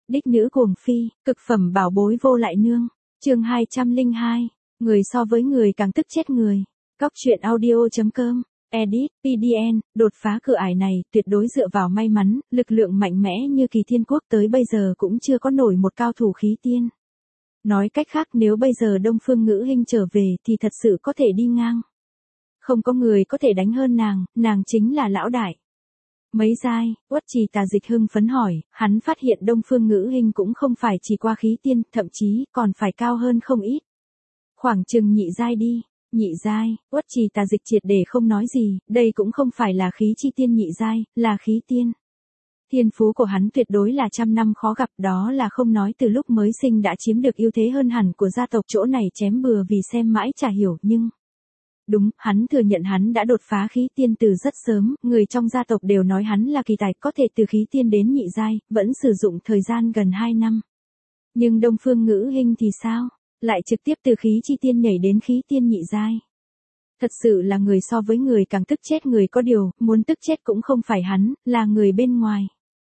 Đích nữ cuồng phi, cực phẩm bảo bối vô lại nương. Chương 202. Người so với người càng tức chết người. Góc truyện audio.com. Edit, PDN, đột phá cửa ải này tuyệt đối dựa vào may mắn, lực lượng mạnh mẽ như Kỳ Thiên Quốc tới bây giờ cũng chưa có nổi một cao thủ khí tiên. Nói cách khác nếu bây giờ Đông Phương Ngữ Hinh trở về thì thật sự có thể đi ngang. Không có người có thể đánh hơn nàng chính là lão đại. Mấy giai, Uất Trì Tà Dịch hưng phấn hỏi, hắn phát hiện Đông Phương Ngữ Hinh cũng không phải chỉ qua khí tiên, thậm chí còn phải cao hơn không ít. Khoảng chừng nhị giai đi. Nhị giai, Uất Trì Tà Dịch triệt để không nói gì, đây cũng không phải là khí chi tiên nhị giai, là khí tiên. Thiên phú của hắn tuyệt đối là trăm năm khó gặp, đó là không nói từ lúc mới sinh đã chiếm được ưu thế hơn hẳn của gia tộc, chỗ này chém bừa vì xem mãi chả hiểu, nhưng đúng, hắn thừa nhận hắn đã đột phá khí tiên từ rất sớm, người trong gia tộc đều nói hắn là kỳ tài, có thể từ khí tiên đến nhị giai, vẫn sử dụng thời gian gần 2 năm. Nhưng Đông Phương Ngữ Hinh thì sao? Lại trực tiếp từ khí chi tiên nhảy đến khí tiên nhị giai. Thật sự là người so với người càng tức chết người, có điều, muốn tức chết cũng không phải hắn, là người bên ngoài.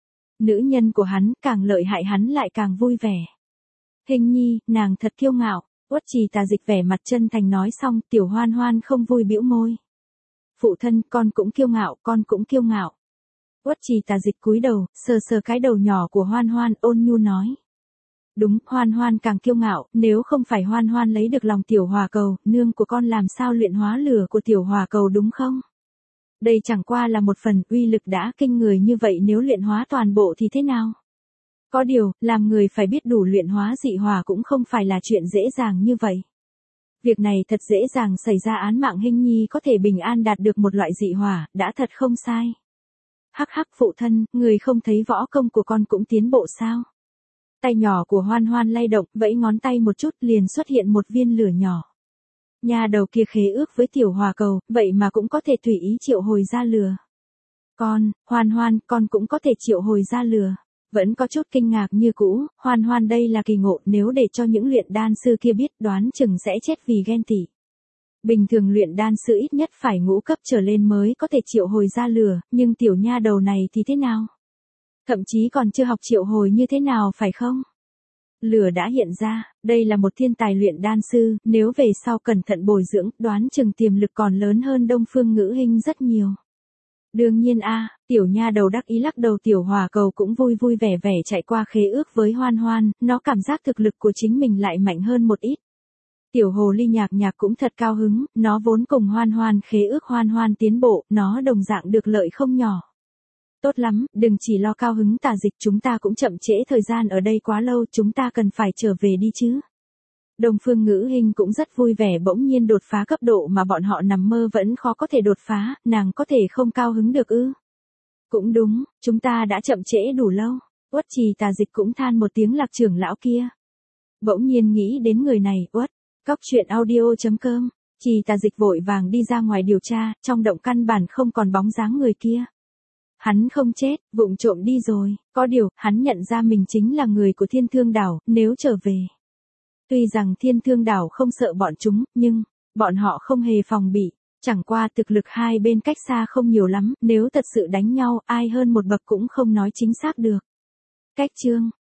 Nữ nhân của hắn, càng lợi hại hắn lại càng vui vẻ. Hình nhi, nàng thật kiêu ngạo. Uất Trì Tà Dịch vẻ mặt chân thành nói xong, Tiểu Hoan Hoan không vui bĩu môi. Phụ thân, con cũng kiêu ngạo, con cũng kiêu ngạo. Uất Trì Tà Dịch cúi đầu, sờ sờ cái đầu nhỏ của Hoan Hoan, ôn nhu nói. Đúng, Hoan Hoan càng kiêu ngạo, nếu không phải Hoan Hoan lấy được lòng Tiểu Hỏa Cầu, nương của con làm sao luyện hóa lửa của Tiểu Hỏa Cầu đúng không? Đây chẳng qua là một phần, uy lực đã kinh người như vậy, nếu luyện hóa toàn bộ thì thế nào? Có điều, làm người phải biết đủ luyện hóa dị hỏa cũng không phải là chuyện dễ dàng như vậy. Việc này thật dễ dàng xảy ra, án mạng Hinh nhi có thể bình an đạt được một loại dị hỏa, đã thật không sai. Hắc hắc, phụ thân, người không thấy võ công của con cũng tiến bộ sao? Tay nhỏ của Hoan Hoan lay động, vẫy ngón tay một chút liền xuất hiện một viên lửa nhỏ. Nhà đầu kia khế ước với Tiểu Hỏa Cầu, vậy mà cũng có thể tùy ý triệu hồi ra lửa. Hoan Hoan, con cũng có thể triệu hồi ra lửa. Vẫn có chút kinh ngạc như cũ, Hoan Hoan đây là kỳ ngộ, nếu để cho những luyện đan sư kia biết đoán chừng sẽ chết vì ghen tị. Bình thường luyện đan sư ít nhất phải ngũ cấp trở lên mới có thể triệu hồi ra lửa, nhưng tiểu nha đầu này thì thế nào? Thậm chí còn chưa học triệu hồi như thế nào phải không? Lửa đã hiện ra, đây là một thiên tài luyện đan sư, nếu về sau cẩn thận bồi dưỡng, đoán chừng tiềm lực còn lớn hơn Đông Phương Ngữ Hinh rất nhiều. Đương nhiên tiểu nha đầu đắc ý lắc đầu, Tiểu Hỏa Cầu cũng vui vui vẻ vẻ chạy qua khế ước với Hoan Hoan, nó cảm giác thực lực của chính mình lại mạnh hơn một ít. Tiểu Hồ Ly Nhạc Nhạc cũng thật cao hứng, nó vốn cùng Hoan Hoan khế ước, Hoan Hoan tiến bộ, nó đồng dạng được lợi không nhỏ. Tốt lắm, đừng chỉ lo cao hứng, Tà Dịch, chúng ta cũng chậm trễ thời gian ở đây quá lâu, chúng ta cần phải trở về đi chứ. Đông Phương Ngữ Hinh cũng rất vui vẻ, bỗng nhiên đột phá cấp độ mà bọn họ nằm mơ vẫn khó có thể đột phá, nàng có thể không cao hứng được ư? Cũng đúng, chúng ta đã chậm trễ đủ lâu. Uất Trì Tà Dịch cũng than một tiếng, Lạc trưởng lão kia. Bỗng nhiên nghĩ đến người này, Uất. Góc truyện audio.com. Trì Tà Dịch vội vàng đi ra ngoài điều tra, trong động căn bản không còn bóng dáng người kia. Hắn không chết, vụng trộm đi rồi, có điều, hắn nhận ra mình chính là người của Thiên Thương Đảo, nếu trở về. Tuy rằng Thiên Thương Đảo không sợ bọn chúng, nhưng, bọn họ không hề phòng bị, chẳng qua thực lực hai bên cách xa không nhiều lắm, nếu thật sự đánh nhau, ai hơn một bậc cũng không nói chính xác được. Cách chương.